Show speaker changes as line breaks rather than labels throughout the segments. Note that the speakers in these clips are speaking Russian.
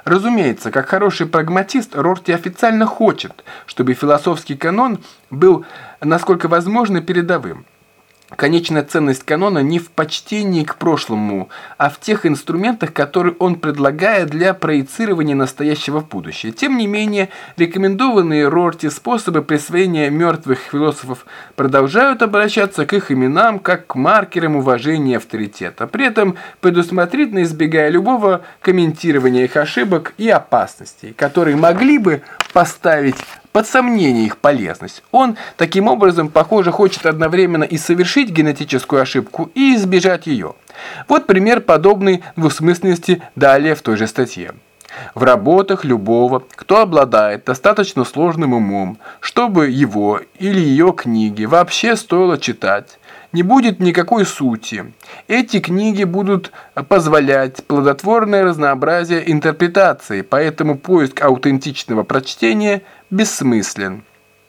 Разумеется, как хороший прагматист, Рорти официально хочет, чтобы философский канон был, насколько возможно, передовым. Конечная ценность канона не в почтении к прошлому, а в тех инструментах, которые он предлагает для проецирования настоящего в будущее. Тем не менее, рекомендованные Рорти способы присвоения мертвых философов продолжают обращаться к их именам как к маркерам уважения и авторитета, при этом предусмотрительно избегая любого комментирования их ошибок и опасностей, которые могли бы поставить под сомнение их полезность. Он, таким образом, похоже, хочет одновременно и совершить генетическую ошибку, и избежать ее. Вот пример подобной двусмысленности далее в той же статье. В работах любого, кто обладает достаточно сложным умом, чтобы его или ее книги вообще стоило читать, не будет никакой сути. Эти книги будут позволять плодотворное разнообразие интерпретаций, поэтому поиск аутентичного прочтения бессмыслен.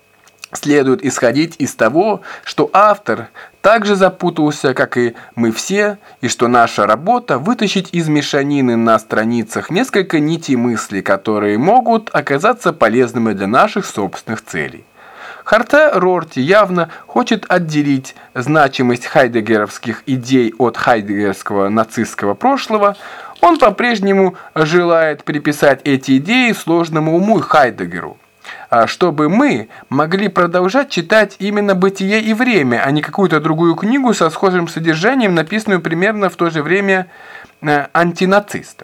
Следует исходить из того, что автор также запутался, как и мы все, и что наша работа – вытащить из мешанины на страницах несколько нитей мысли, которые могут оказаться полезными для наших собственных целей. Хотя Рорти явно хочет отделить значимость хайдеггеровских идей от хайдеггеровского нацистского прошлого, он по-прежнему желает приписать эти идеи сложному уму Хайдеггеру, чтобы мы могли продолжать читать именно «Бытие и время», а не какую-то другую книгу со схожим содержанием, написанную примерно в то же время антинацистом.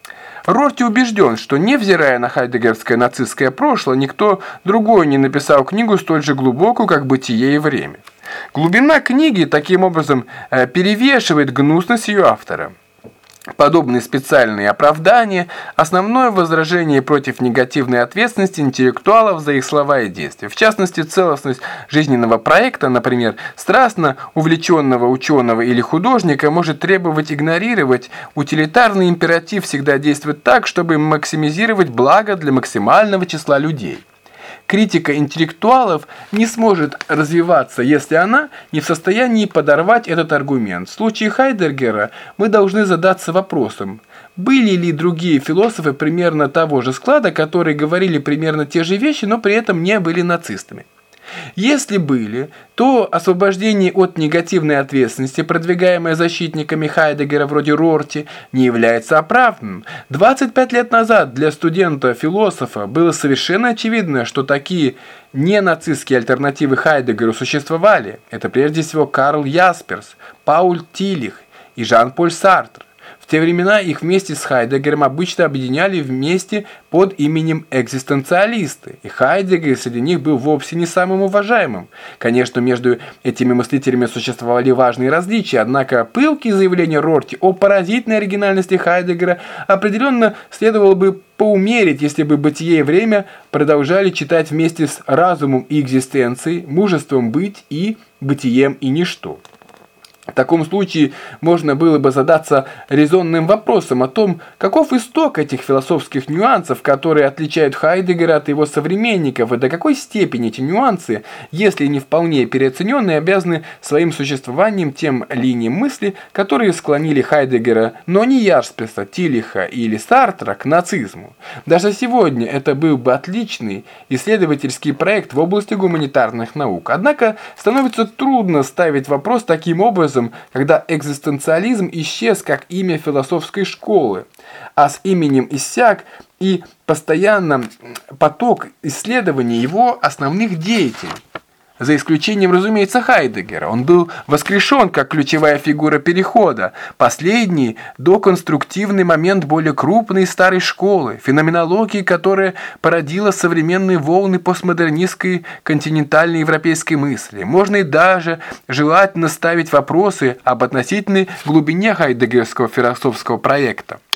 Рорти убежден, что, невзирая на хайдеггеровское нацистское прошлое, никто другой не написал книгу столь же глубокую, как «Бытие и время». Глубина книги, таким образом, перевешивает гнусность ее автора. Подобные специальные оправдания – основное возражение против негативной ответственности интеллектуалов за их слова и действия. В частности, целостность жизненного проекта, например, страстно увлеченного ученого или художника, может требовать игнорировать утилитарный императив всегда действовать так, чтобы максимизировать благо для максимального числа людей. Критика интеллектуалов не сможет развиваться, если она не в состоянии подорвать этот аргумент. В случае Хайдеггера мы должны задаться вопросом, были ли другие философы примерно того же склада, которые говорили примерно те же вещи, но при этом не были нацистами. Если были, то освобождение от негативной ответственности, продвигаемое защитниками Хайдеггера вроде Рорти, не является оправданным. 25 лет назад для студента-философа было совершенно очевидно, что такие ненацистские альтернативы Хайдеггеру существовали. Это прежде всего Карл Ясперс, Пауль Тилих и Жан-Поль Сартр. В те времена их вместе с Хайдеггером обычно объединяли вместе под именем экзистенциалисты, и Хайдеггер среди них был вовсе не самым уважаемым. Конечно, между этими мыслителями существовали важные различия, однако пылкие заявления Рорти о поразительной оригинальности Хайдеггера определенно следовало бы поумерить, если бы «Бытие и время» продолжали читать вместе с «Разумом и экзистенцией», «Мужеством быть» и «Бытием и ничто». В таком случае можно было бы задаться резонным вопросом о том, каков исток этих философских нюансов, которые отличают Хайдеггера от его современников, и до какой степени эти нюансы, если не вполне переоцененные, обязаны своим существованием тем линиям мысли, которые склонили Хайдеггера, но не Ясперса, Тилиха или Сартра к нацизму. Даже сегодня это был бы отличный исследовательский проект в области гуманитарных наук. Однако становится трудно ставить вопрос таким образом, когда экзистенциализм исчез как имя философской школы, а с именем иссяк и постоянно поток исследований его основных деятелей. За исключением, разумеется, Хайдеггера. Он был воскрешен как ключевая фигура перехода, последний доконструктивный момент более крупной старой школы, феноменологии, которая породила современные волны постмодернистской континентальной европейской мысли. Можно и даже желательно ставить вопросы об относительной глубине хайдеггеровского философского проекта.